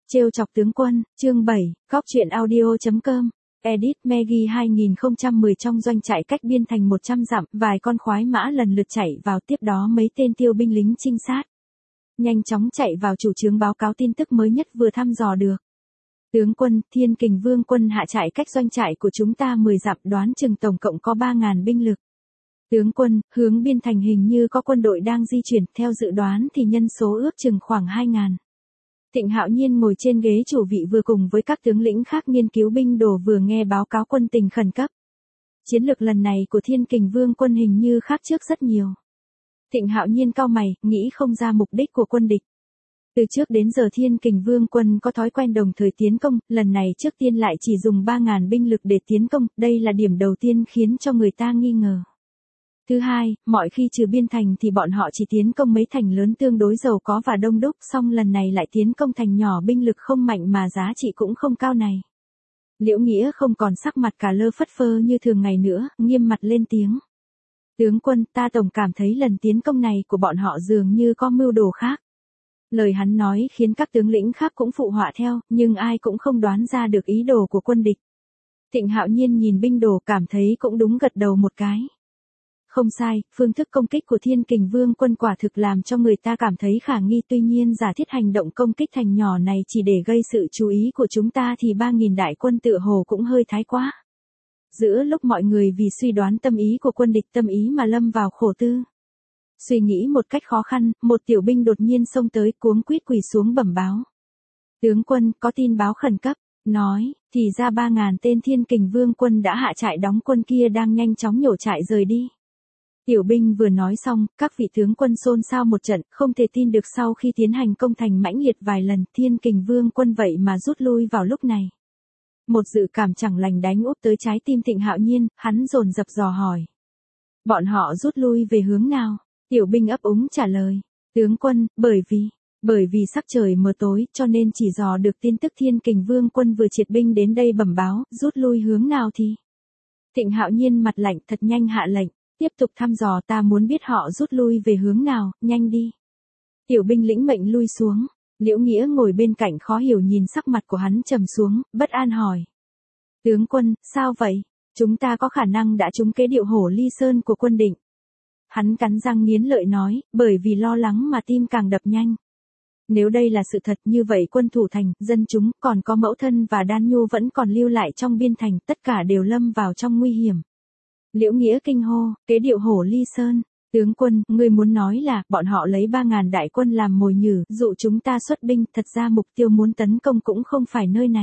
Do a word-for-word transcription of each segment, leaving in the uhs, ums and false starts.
Trêu chọc tướng quân, chương bảy, góc truyện audio.com. Edit Maggie hai không một không trong doanh trại cách biên thành một trăm dặm, vài con khoái mã lần lượt chạy vào, tiếp đó mấy tên tiêu binh lính trinh sát nhanh chóng chạy vào chủ trướng báo cáo tin tức mới nhất vừa thăm dò được. Tướng quân, Thiên Kình Vương quân hạ trại cách doanh trại của chúng ta mười dặm, đoán chừng tổng cộng có ba ngàn binh lực. Tướng quân, hướng biên thành hình như có quân đội đang di chuyển, theo dự đoán thì nhân số ước chừng khoảng hai ngàn. Thịnh Hạo Nhiên ngồi trên ghế chủ vị vừa cùng với các tướng lĩnh khác nghiên cứu binh đồ vừa nghe báo cáo quân tình khẩn cấp. Chiến lược lần này của Thiên Kình Vương quân hình như khác trước rất nhiều. Thịnh Hạo Nhiên cau mày, nghĩ không ra mục đích của quân địch. Từ trước đến giờ Thiên Kình Vương quân có thói quen đồng thời tiến công, lần này trước tiên lại chỉ dùng ba ngàn binh lực để tiến công, đây là điểm đầu tiên khiến cho người ta nghi ngờ. Thứ hai, mọi khi trừ biên thành thì bọn họ chỉ tiến công mấy thành lớn tương đối giàu có và đông đúc, song lần này lại tiến công thành nhỏ binh lực không mạnh mà giá trị cũng không cao này. Liễu Nghĩa không còn sắc mặt cả lơ phất phơ như thường ngày nữa, nghiêm mặt lên tiếng. Tướng quân, ta tổng cảm thấy lần tiến công này của bọn họ dường như có mưu đồ khác. Lời hắn nói khiến các tướng lĩnh khác cũng phụ họa theo, nhưng ai cũng không đoán ra được ý đồ của quân địch. Thịnh Hạo Nhiên nhìn binh đồ cảm thấy cũng đúng, gật đầu một cái. Không sai, phương thức công kích của Thiên Kình Vương quân quả thực làm cho người ta cảm thấy khả nghi, tuy nhiên giả thiết hành động công kích thành nhỏ này chỉ để gây sự chú ý của chúng ta thì ba nghìn đại quân tựa hồ cũng hơi thái quá. Giữa lúc mọi người vì suy đoán tâm ý của quân địch tâm ý mà lâm vào khổ tư. Suy nghĩ một cách khó khăn, một tiểu binh đột nhiên xông tới cuống quýt quỳ xuống bẩm báo. Tướng quân, có tin báo khẩn cấp, nói, thì ra ba ngàn tên Thiên Kình Vương quân đã hạ trại đóng quân kia đang nhanh chóng nhổ trại rời đi. Tiểu binh vừa nói xong, các vị tướng quân xôn xao một trận, không thể tin được sau khi tiến hành công thành mãnh liệt vài lần, Thiên Kình Vương quân vậy mà rút lui vào lúc này. Một dự cảm chẳng lành đánh úp tới trái tim Thịnh Hạo Nhiên, hắn dồn dập dò hỏi. Bọn họ rút lui về hướng nào? Tiểu binh ấp úng trả lời. Tướng quân, bởi vì, bởi vì sắc trời mờ tối cho nên chỉ dò được tin tức Thiên Kình Vương quân vừa triệt binh đến đây bẩm báo, rút lui hướng nào thì? Thịnh Hạo Nhiên mặt lạnh, thật nhanh hạ lệnh. Tiếp tục thăm dò, ta muốn biết họ rút lui về hướng nào, nhanh đi. Tiểu binh lĩnh mệnh lui xuống. Liễu Nghĩa ngồi bên cạnh khó hiểu nhìn sắc mặt của hắn trầm xuống, bất an hỏi. Tướng quân, sao vậy? Chúng ta có khả năng đã trúng kế điệu hổ ly sơn của quân định. Hắn cắn răng nghiến lợi nói, bởi vì lo lắng mà tim càng đập nhanh. Nếu đây là sự thật như vậy quân thủ thành, dân chúng, còn có mẫu thân và Đan Nhu vẫn còn lưu lại trong biên thành, tất cả đều lâm vào trong nguy hiểm. Liễu Nghĩa kinh hô, kế điệu hổ ly sơn. Tướng quân, ngươi muốn nói là, bọn họ lấy ba ngàn đại quân làm mồi nhử, dụ chúng ta xuất binh, thật ra mục tiêu muốn tấn công cũng không phải nơi này.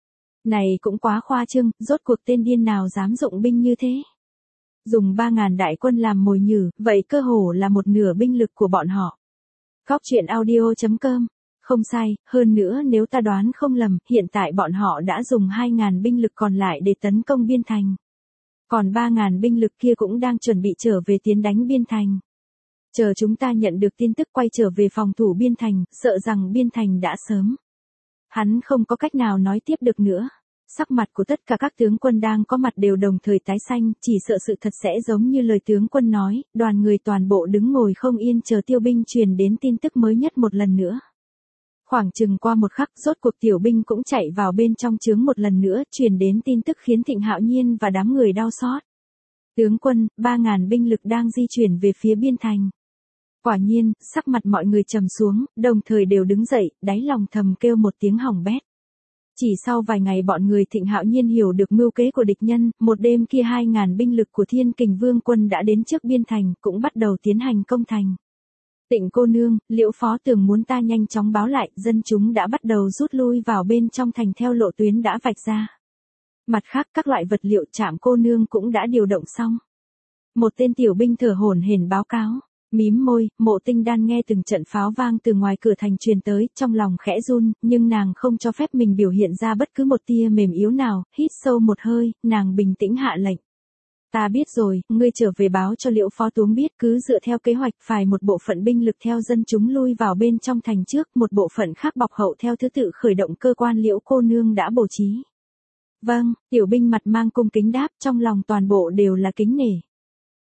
Này cũng quá khoa trương, rốt cuộc tên điên nào dám dụng binh như thế. Dùng ba ngàn đại quân làm mồi nhử, vậy cơ hồ là một nửa binh lực của bọn họ. Góc truyện audio.com. Không sai, hơn nữa nếu ta đoán không lầm, hiện tại bọn họ đã dùng hai ngàn binh lực còn lại để tấn công biên thành. Còn ba ngàn binh lực kia cũng đang chuẩn bị trở về tiến đánh biên thành. Chờ chúng ta nhận được tin tức quay trở về phòng thủ biên thành, sợ rằng biên thành đã sớm. Hắn không có cách nào nói tiếp được nữa. Sắc mặt của tất cả các tướng quân đang có mặt đều đồng thời tái xanh, chỉ sợ sự thật sẽ giống như lời tướng quân nói, đoàn người toàn bộ đứng ngồi không yên chờ tiêu binh truyền đến tin tức mới nhất một lần nữa. Khoảng chừng qua một khắc, rốt cuộc tiểu binh cũng chạy vào bên trong trướng một lần nữa, truyền đến tin tức khiến Thịnh Hạo Nhiên và đám người đau xót. Tướng quân, ba ngàn binh lực đang di chuyển về phía biên thành. Quả nhiên, sắc mặt mọi người trầm xuống, đồng thời đều đứng dậy, đáy lòng thầm kêu một tiếng hỏng bét. Chỉ sau vài ngày bọn người Thịnh Hạo Nhiên hiểu được mưu kế của địch nhân, một đêm kia hai ngàn binh lực của Thiên Kình Vương quân đã đến trước biên thành, cũng bắt đầu tiến hành công thành. Tịnh cô nương, Liễu Phó Tường muốn ta nhanh chóng báo lại, dân chúng đã bắt đầu rút lui vào bên trong thành theo lộ tuyến đã vạch ra. Mặt khác các loại vật liệu Trạm cô nương cũng đã điều động xong. Một tên tiểu binh thở hổn hển báo cáo, mím môi, Mộ Tinh Đan nghe từng trận pháo vang từ ngoài cửa thành truyền tới, trong lòng khẽ run, nhưng nàng không cho phép mình biểu hiện ra bất cứ một tia mềm yếu nào, hít sâu một hơi, nàng bình tĩnh hạ lệnh. Ta biết rồi, ngươi trở về báo cho Liễu Phó Tướng biết, cứ dựa theo kế hoạch phải một bộ phận binh lực theo dân chúng lui vào bên trong thành trước, một bộ phận khác bọc hậu theo thứ tự khởi động cơ quan Liễu cô nương đã bố trí. Vâng, tiểu binh mặt mang cung kính đáp, trong lòng toàn bộ đều là kính nể.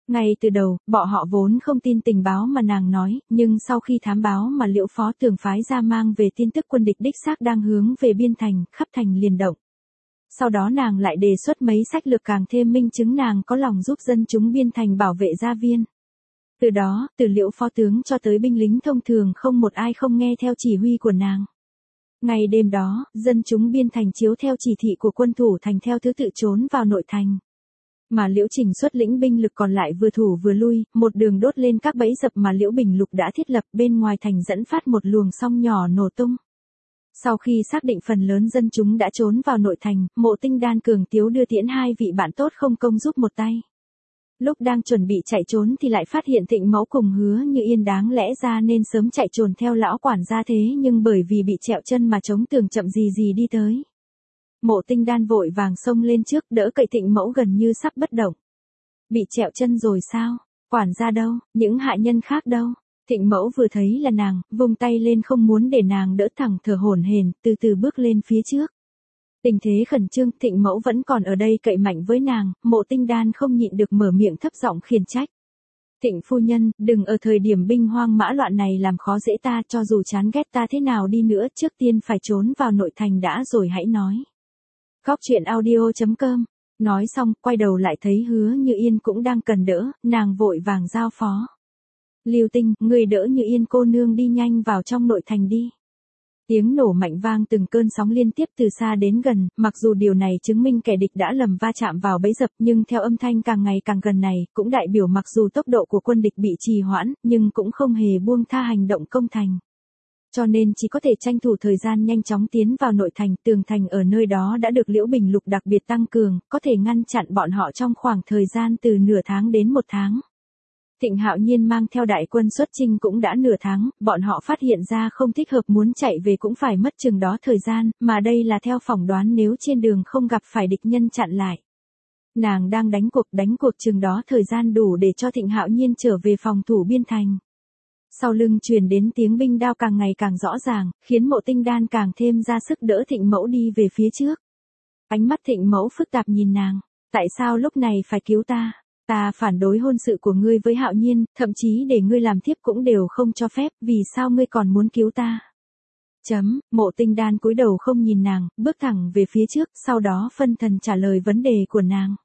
Ngay từ đầu, bọn họ vốn không tin tình báo mà nàng nói, nhưng sau khi thám báo mà Liễu Phó Tường phái ra mang về tin tức quân địch đích xác đang hướng về biên thành, khắp thành liền động. Sau đó nàng lại đề xuất mấy sách lược càng thêm minh chứng nàng có lòng giúp dân chúng biên thành bảo vệ gia viên. Từ đó, từ Liễu Phó Tướng cho tới binh lính thông thường không một ai không nghe theo chỉ huy của nàng. Ngày đêm đó, dân chúng biên thành chiếu theo chỉ thị của quân thủ thành theo thứ tự trốn vào nội thành. Mà Liễu Trình xuất lĩnh binh lực còn lại vừa thủ vừa lui, một đường đốt lên các bẫy dập mà Liễu Bình Lục đã thiết lập bên ngoài thành dẫn phát một luồng song nhỏ nổ tung. Sau khi xác định phần lớn dân chúng đã trốn vào nội thành, Mộ Tinh Đan cường tiếu đưa tiễn hai vị bạn tốt không công giúp một tay. Lúc đang chuẩn bị chạy trốn thì lại phát hiện Thịnh Mẫu cùng Hứa Như Yên đáng lẽ ra nên sớm chạy trốn theo lão quản gia thế nhưng bởi vì bị trẹo chân mà chống tường chậm gì gì đi tới. Mộ Tinh Đan vội vàng xông lên trước đỡ cậy Thịnh Mẫu gần như sắp bất động. Bị trẹo chân rồi sao? Quản gia đâu? Những hạ nhân khác đâu? Thịnh Mẫu vừa thấy là nàng, vung tay lên không muốn để nàng đỡ thẳng thở hổn hển, từ từ bước lên phía trước. Tình thế khẩn trương, Thịnh Mẫu vẫn còn ở đây cậy mạnh với nàng, Mộ Tinh Đan không nhịn được mở miệng thấp giọng khiển trách. Thịnh phu nhân, đừng ở thời điểm binh hoang mã loạn này làm khó dễ ta, cho dù chán ghét ta thế nào đi nữa, trước tiên phải trốn vào nội thành đã rồi hãy nói. Góc truyện audio chấm com. Nói xong, quay đầu lại thấy Hứa Như Yên cũng đang cần đỡ, nàng vội vàng giao phó. Lưu Tinh, người đỡ Như Yên cô nương đi nhanh vào trong nội thành đi. Tiếng nổ mạnh vang từng cơn sóng liên tiếp từ xa đến gần, mặc dù điều này chứng minh kẻ địch đã lầm va chạm vào bẫy dập nhưng theo âm thanh càng ngày càng gần này, cũng đại biểu mặc dù tốc độ của quân địch bị trì hoãn, nhưng cũng không hề buông tha hành động công thành. Cho nên chỉ có thể tranh thủ thời gian nhanh chóng tiến vào nội thành, tường thành ở nơi đó đã được Liễu Bình Lục đặc biệt tăng cường, có thể ngăn chặn bọn họ trong khoảng thời gian từ nửa tháng đến một tháng. Thịnh Hạo Nhiên mang theo đại quân xuất chinh cũng đã nửa tháng, bọn họ phát hiện ra không thích hợp muốn chạy về cũng phải mất chừng đó thời gian, mà đây là theo phỏng đoán nếu trên đường không gặp phải địch nhân chặn lại. Nàng đang đánh cuộc đánh cuộc chừng đó thời gian đủ để cho Thịnh Hạo Nhiên trở về phòng thủ biên thành. Sau lưng truyền đến tiếng binh đao càng ngày càng rõ ràng, khiến Mộ Tinh Đan càng thêm ra sức đỡ Thịnh Mẫu đi về phía trước. Ánh mắt Thịnh Mẫu phức tạp nhìn nàng, tại sao lúc này phải cứu ta? Ta phản đối hôn sự của ngươi với Hạo Nhiên, thậm chí để ngươi làm thiếp cũng đều không cho phép, vì sao ngươi còn muốn cứu ta? Chấm, Mộ Tinh Đan cúi đầu không nhìn nàng, bước thẳng về phía trước, sau đó phân thần trả lời vấn đề của nàng.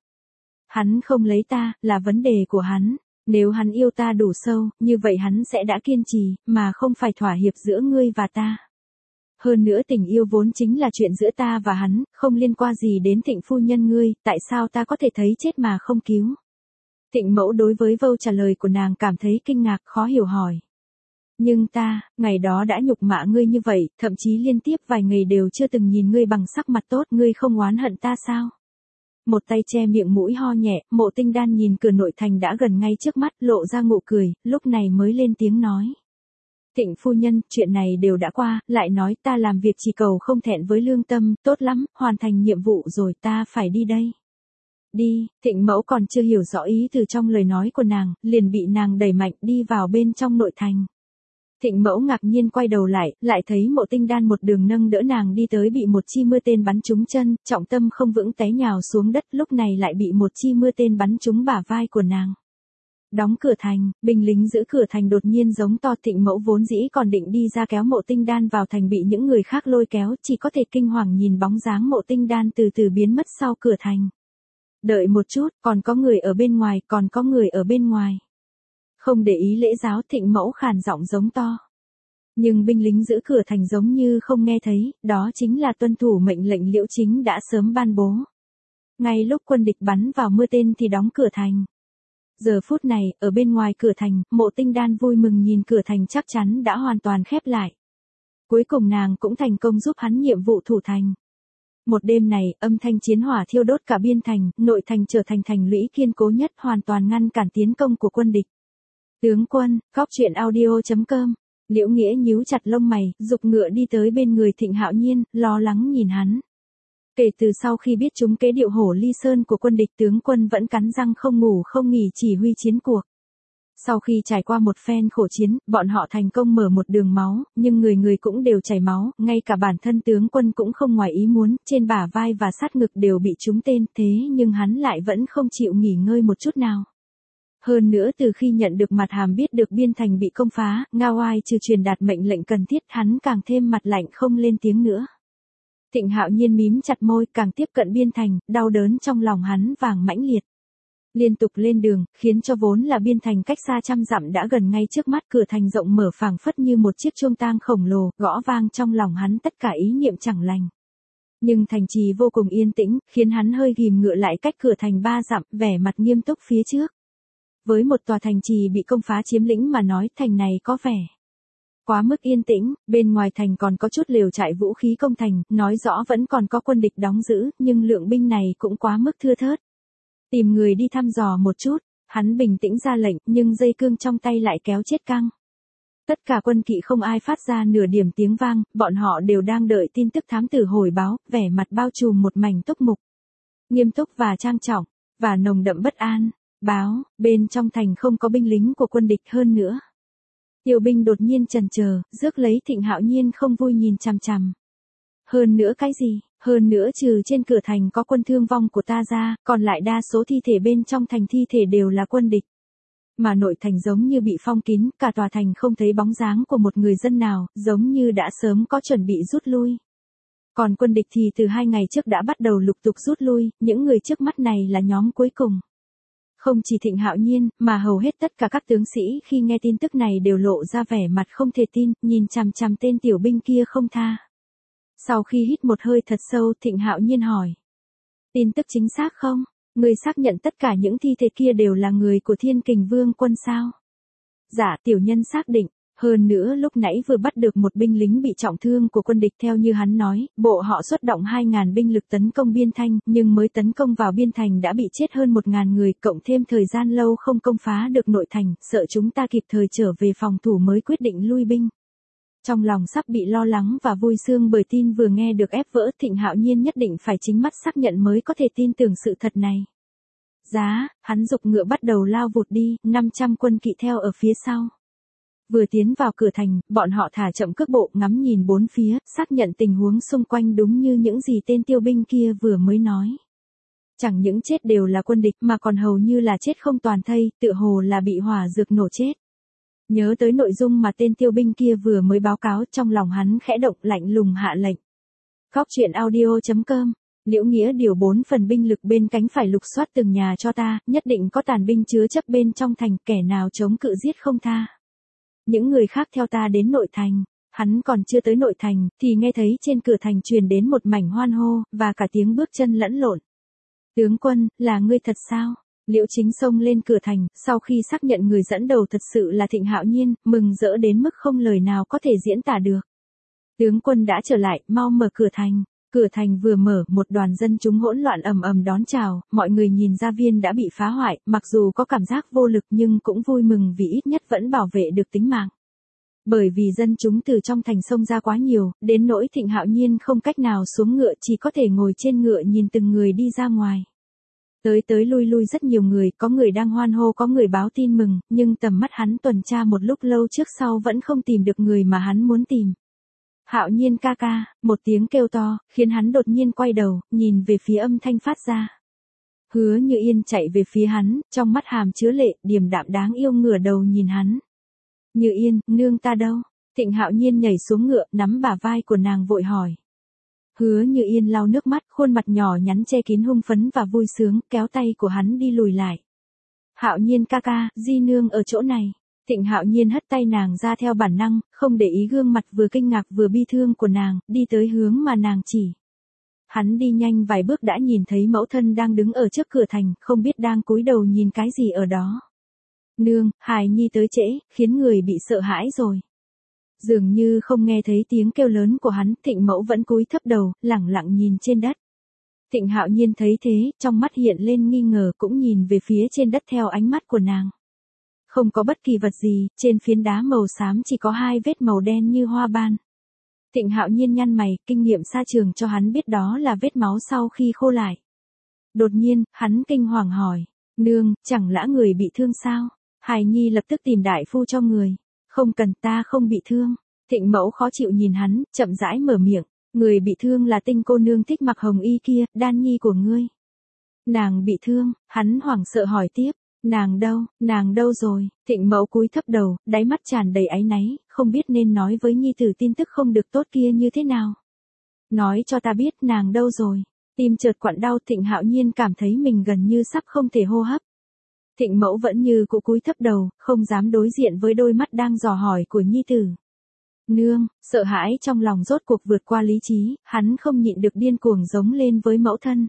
Hắn không lấy ta, là vấn đề của hắn. Nếu hắn yêu ta đủ sâu, như vậy hắn sẽ đã kiên trì, mà không phải thỏa hiệp giữa ngươi và ta. Hơn nữa tình yêu vốn chính là chuyện giữa ta và hắn, không liên quan gì đến Thịnh phu nhân ngươi, tại sao ta có thể thấy chết mà không cứu? Thịnh Mẫu đối với câu trả lời của nàng cảm thấy kinh ngạc, khó hiểu hỏi. Nhưng ta, ngày đó đã nhục mạ ngươi như vậy, thậm chí liên tiếp vài ngày đều chưa từng nhìn ngươi bằng sắc mặt tốt, ngươi không oán hận ta sao? Một tay che miệng mũi ho nhẹ, Mộ Tinh Đan nhìn cửa nội thành đã gần ngay trước mắt, lộ ra nụ cười, lúc này mới lên tiếng nói. Thịnh phu nhân, chuyện này đều đã qua, lại nói ta làm việc chỉ cầu không thẹn với lương tâm, tốt lắm, hoàn thành nhiệm vụ rồi ta phải đi đây. Đi, Thịnh Mẫu còn chưa hiểu rõ ý từ trong lời nói của nàng, liền bị nàng đẩy mạnh đi vào bên trong nội thành. Thịnh Mẫu ngạc nhiên quay đầu lại, lại thấy Mộ Tinh Đan một đường nâng đỡ nàng đi tới bị một chi mưa tên bắn trúng chân, trọng tâm không vững té nhào xuống đất, lúc này lại bị một chi mưa tên bắn trúng bả vai của nàng. Đóng cửa thành, binh lính giữ cửa thành đột nhiên giống to. Thịnh Mẫu vốn dĩ còn định đi ra kéo Mộ Tinh Đan vào thành bị những người khác lôi kéo, chỉ có thể kinh hoàng nhìn bóng dáng Mộ Tinh Đan từ từ biến mất sau cửa thành. Đợi một chút, còn có người ở bên ngoài, còn có người ở bên ngoài. Không để ý lễ giáo, Thịnh Mẫu khàn giọng giống to. Nhưng binh lính giữ cửa thành giống như không nghe thấy, đó chính là tuân thủ mệnh lệnh Liễu Chính đã sớm ban bố. Ngay lúc quân địch bắn vào mưa tên thì đóng cửa thành. Giờ phút này, ở bên ngoài cửa thành, Mộ Tinh Đan vui mừng nhìn cửa thành chắc chắn đã hoàn toàn khép lại. Cuối cùng nàng cũng thành công giúp hắn nhiệm vụ thủ thành. Một đêm này, âm thanh chiến hỏa thiêu đốt cả biên thành, nội thành trở thành thành lũy kiên cố nhất, hoàn toàn ngăn cản tiến công của quân địch. Tướng quân, góc truyện audio chấm com. Liễu Nghĩa nhíu chặt lông mày, giục ngựa đi tới bên người Thịnh Hạo Nhiên, lo lắng nhìn hắn. Kể từ sau khi biết chúng kế điệu hổ ly sơn của quân địch, tướng quân vẫn cắn răng không ngủ không nghỉ chỉ huy chiến cuộc. Sau khi trải qua một phen khổ chiến, bọn họ thành công mở một đường máu, nhưng người người cũng đều chảy máu, ngay cả bản thân tướng quân cũng không ngoài ý muốn, trên bả vai và sát ngực đều bị trúng tên, thế nhưng hắn lại vẫn không chịu nghỉ ngơi một chút nào. Hơn nữa từ khi nhận được mặt hàm biết được biên thành bị công phá, Nga Oai trừ truyền đạt mệnh lệnh cần thiết, hắn càng thêm mặt lạnh không lên tiếng nữa. Thịnh Hạo Nhiên mím chặt môi, càng tiếp cận biên thành, đau đớn trong lòng hắn vàng mãnh liệt. Liên tục lên đường, khiến cho vốn là biên thành cách xa trăm dặm đã gần ngay trước mắt, cửa thành rộng mở phảng phất như một chiếc chuông tang khổng lồ, gõ vang trong lòng hắn tất cả ý niệm chẳng lành. Nhưng thành trì vô cùng yên tĩnh, khiến hắn hơi ghim ngựa lại cách cửa thành ba dặm, vẻ mặt nghiêm túc phía trước. Với một tòa thành trì bị công phá chiếm lĩnh mà nói, thành này có vẻ quá mức yên tĩnh, bên ngoài thành còn có chút lều trại vũ khí công thành, nói rõ vẫn còn có quân địch đóng giữ, nhưng lượng binh này cũng quá mức thưa thớt. Tìm người đi thăm dò một chút, hắn bình tĩnh ra lệnh, nhưng dây cương trong tay lại kéo chết căng. Tất cả quân kỵ không ai phát ra nửa điểm tiếng vang, bọn họ đều đang đợi tin tức thám tử hồi báo, vẻ mặt bao trùm một mảnh túc mục. Nghiêm túc và trang trọng, và nồng đậm bất an. Báo, bên trong thành không có binh lính của quân địch hơn nữa. Tiêu binh đột nhiên chần chờ, rước lấy Thịnh Hạo Nhiên không vui nhìn chằm chằm. Hơn nữa cái gì? Hơn nữa trừ trên cửa thành có quân thương vong của ta ra, còn lại đa số thi thể bên trong thành thi thể đều là quân địch. Mà nội thành giống như bị phong kín, cả tòa thành không thấy bóng dáng của một người dân nào, giống như đã sớm có chuẩn bị rút lui. Còn quân địch thì từ hai ngày trước đã bắt đầu lục tục rút lui, những người trước mắt này là nhóm cuối cùng. Không chỉ Thịnh Hạo Nhiên, mà hầu hết tất cả các tướng sĩ khi nghe tin tức này đều lộ ra vẻ mặt không thể tin, nhìn chằm chằm tên tiểu binh kia không tha. Sau khi hít một hơi thật sâu, Thịnh Hạo Nhiên hỏi. Tin tức chính xác không? Người xác nhận tất cả những thi thể kia đều là người của Thiên Kình Vương quân sao? Dạ, tiểu nhân xác định. Hơn nữa lúc nãy vừa bắt được một binh lính bị trọng thương của quân địch, theo như hắn nói, bộ họ xuất động hai nghìn binh lực tấn công biên thành, nhưng mới tấn công vào biên thành đã bị chết hơn một nghìn người, cộng thêm thời gian lâu không công phá được nội thành, sợ chúng ta kịp thời trở về phòng thủ mới quyết định lui binh. Trong lòng sắp bị lo lắng và vui sướng bởi tin vừa nghe được ép vỡ, Thịnh Hạo Nhiên nhất định phải chính mắt xác nhận mới có thể tin tưởng sự thật này. Giá, hắn dục ngựa bắt đầu lao vụt đi, năm trăm quân kỵ theo ở phía sau. Vừa tiến vào cửa thành, bọn họ thả chậm cước bộ, ngắm nhìn bốn phía, xác nhận tình huống xung quanh đúng như những gì tên tiêu binh kia vừa mới nói. Chẳng những chết đều là quân địch mà còn hầu như là chết không toàn thây, tựa hồ là bị hỏa dược nổ chết. Nhớ tới nội dung mà tên tiêu binh kia vừa mới báo cáo, trong lòng hắn khẽ động, lạnh lùng hạ lệnh. Góc truyện audio chấm com. Liễu Nghĩa điều bốn phần binh lực bên cánh phải lục soát từng nhà cho ta, nhất định có tàn binh chứa chấp bên trong thành, kẻ nào chống cự giết không tha. Những người khác theo ta đến nội thành. Hắn còn chưa tới nội thành, thì nghe thấy trên cửa thành truyền đến một mảnh hoan hô, và cả tiếng bước chân lẫn lộn. Tướng quân, là ngươi thật sao? Liễu Chính xông lên cửa thành, sau khi xác nhận người dẫn đầu thật sự là Thịnh Hạo Nhiên, mừng rỡ đến mức không lời nào có thể diễn tả được. Tướng quân đã trở lại, mau mở cửa thành. Cửa thành vừa mở, một đoàn dân chúng hỗn loạn ầm ầm đón chào, mọi người nhìn gia viên đã bị phá hoại, mặc dù có cảm giác vô lực nhưng cũng vui mừng vì ít nhất vẫn bảo vệ được tính mạng. Bởi vì dân chúng từ trong thành xông ra quá nhiều, đến nỗi Thịnh Hạo Nhiên không cách nào xuống ngựa, chỉ có thể ngồi trên ngựa nhìn từng người đi ra ngoài. Tới tới lui lui rất nhiều người, có người đang hoan hô, có người báo tin mừng, nhưng tầm mắt hắn tuần tra một lúc lâu trước sau vẫn không tìm được người mà hắn muốn tìm. Hạo Nhiên ca ca, một tiếng kêu to, khiến hắn đột nhiên quay đầu, nhìn về phía âm thanh phát ra. Hứa Như Yên chạy về phía hắn, trong mắt hàm chứa lệ, điềm đạm đáng yêu ngửa đầu nhìn hắn. Như Yên, nương ta đâu? Thịnh Hạo Nhiên nhảy xuống ngựa, nắm bả vai của nàng vội hỏi. Hứa Như Yên lau nước mắt, khuôn mặt nhỏ nhắn che kín hung phấn và vui sướng, kéo tay của hắn đi lùi lại. Hạo Nhiên ca ca, di nương ở chỗ này. Thịnh Hạo Nhiên hất tay nàng ra theo bản năng, không để ý gương mặt vừa kinh ngạc vừa bi thương của nàng, đi tới hướng mà nàng chỉ. Hắn đi nhanh vài bước đã nhìn thấy mẫu thân đang đứng ở trước cửa thành, không biết đang cúi đầu nhìn cái gì ở đó. Nương, hài nhi tới trễ, khiến người bị sợ hãi rồi. Dường như không nghe thấy tiếng kêu lớn của hắn, Thịnh mẫu vẫn cúi thấp đầu, lẳng lặng nhìn trên đất. Thịnh Hạo Nhiên thấy thế, trong mắt hiện lên nghi ngờ, cũng nhìn về phía trên đất theo ánh mắt của nàng. Không có bất kỳ vật gì, trên phiến đá màu xám chỉ có hai vết màu đen như hoa ban. Thịnh Hạo Nhiên nhăn mày, kinh nghiệm xa trường cho hắn biết đó là vết máu sau khi khô lại. Đột nhiên, hắn kinh hoàng hỏi, nương, chẳng lẽ người bị thương sao? Hài nhi lập tức tìm đại phu cho người. Không cần, ta không bị thương. Thịnh mẫu khó chịu nhìn hắn, chậm rãi mở miệng, người bị thương là Tinh cô nương thích mặc hồng y kia, đan nhi của ngươi. Nàng bị thương, hắn hoảng sợ hỏi tiếp, Nàng đâu, nàng đâu rồi, Thịnh Mẫu cúi thấp đầu, đáy mắt tràn đầy áy náy, không biết nên nói với nhi tử tin tức không được tốt kia như thế nào. Nói cho ta biết nàng đâu rồi, tim chợt quặn đau. Thịnh Hạo Nhiên cảm thấy mình gần như sắp không thể hô hấp. Thịnh Mẫu vẫn như cũ cúi thấp đầu, không dám đối diện với đôi mắt đang dò hỏi của nhi tử. Nương, sợ hãi trong lòng rốt cuộc vượt qua lý trí, hắn không nhịn được điên cuồng giống lên với mẫu thân.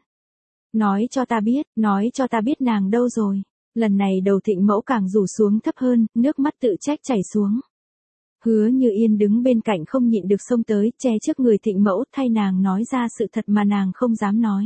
Nói cho ta biết, nói cho ta biết nàng đâu rồi. Lần này đầu Thịnh Mẫu càng rủ xuống thấp hơn, nước mắt tự trách chảy xuống. Hứa Như Yên đứng bên cạnh không nhịn được xông tới, che trước người Thịnh Mẫu thay nàng nói ra sự thật mà nàng không dám nói.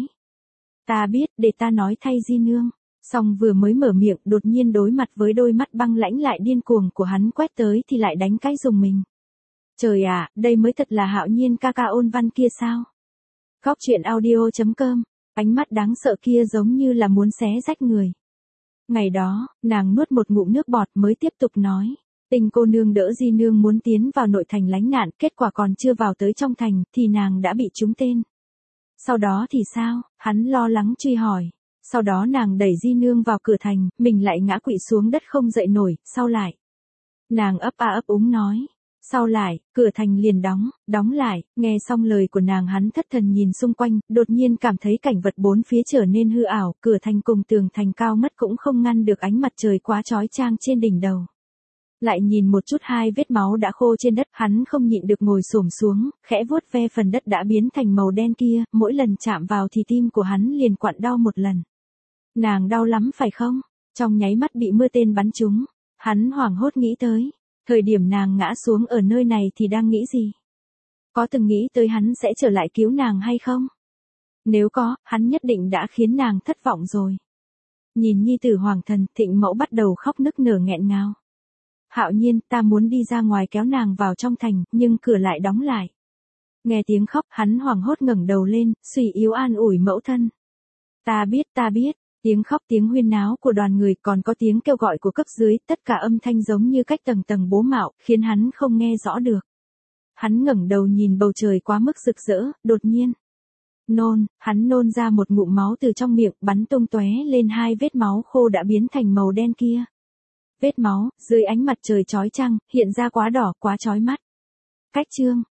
Ta biết, để ta nói thay Di nương. Xong vừa mới mở miệng, đột nhiên đối mặt với đôi mắt băng lãnh lại điên cuồng của hắn quét tới thì lại đánh cái dùng mình. Trời ạ, đây mới thật là Hạo Nhiên ca ca ôn văn kia sao? Góc truyện audio chấm com, ánh mắt đáng sợ kia giống như là muốn xé rách người. Ngày đó, nàng nuốt một ngụm nước bọt mới tiếp tục nói. Tình cô nương đỡ Di nương muốn tiến vào nội thành lánh nạn, kết quả còn chưa vào tới trong thành, thì nàng đã bị trúng tên. Sau đó thì sao? Hắn lo lắng truy hỏi. Sau đó nàng đẩy Di nương vào cửa thành, mình lại ngã quỵ xuống đất không dậy nổi, sau lại. Nàng ấp a ấp úng nói. Sau lại, cửa thành liền đóng, đóng lại. Nghe xong lời của nàng, hắn thất thần nhìn xung quanh, đột nhiên cảm thấy cảnh vật bốn phía trở nên hư ảo, cửa thành cùng tường thành cao mất cũng không ngăn được ánh mặt trời quá chói chang trên đỉnh đầu. Lại nhìn một chút hai vết máu đã khô trên đất, hắn không nhịn được ngồi xổm xuống, khẽ vuốt ve phần đất đã biến thành màu đen kia, mỗi lần chạm vào thì tim của hắn liền quặn đau một lần. Nàng đau lắm phải không? Trong nháy mắt bị mưa tên bắn trúng, hắn hoảng hốt nghĩ tới, thời điểm nàng ngã xuống ở nơi này thì đang nghĩ gì? Có từng nghĩ tới hắn sẽ trở lại cứu nàng hay không? Nếu có, hắn nhất định đã khiến nàng thất vọng rồi. Nhìn nhi tử hoàng thần, Thịnh Mẫu bắt đầu khóc nức nở nghẹn ngào. Hạo Nhiên, ta muốn đi ra ngoài kéo nàng vào trong thành, nhưng cửa lại đóng lại. Nghe tiếng khóc, hắn hoảng hốt ngẩng đầu lên, suy yếu an ủi mẫu thân. Ta biết, ta biết. Tiếng khóc, tiếng huyên náo của đoàn người, còn có tiếng kêu gọi của cấp dưới, tất cả âm thanh giống như cách tầng tầng bố mạo, khiến hắn không nghe rõ được. Hắn ngẩng đầu nhìn bầu trời quá mức rực rỡ, đột nhiên. Nôn, hắn nôn ra một ngụm máu từ trong miệng, bắn tung tóe lên hai vết máu khô đã biến thành màu đen kia. Vết máu, dưới ánh mặt trời chói chang, hiện ra quá đỏ, quá chói mắt. Cách chương.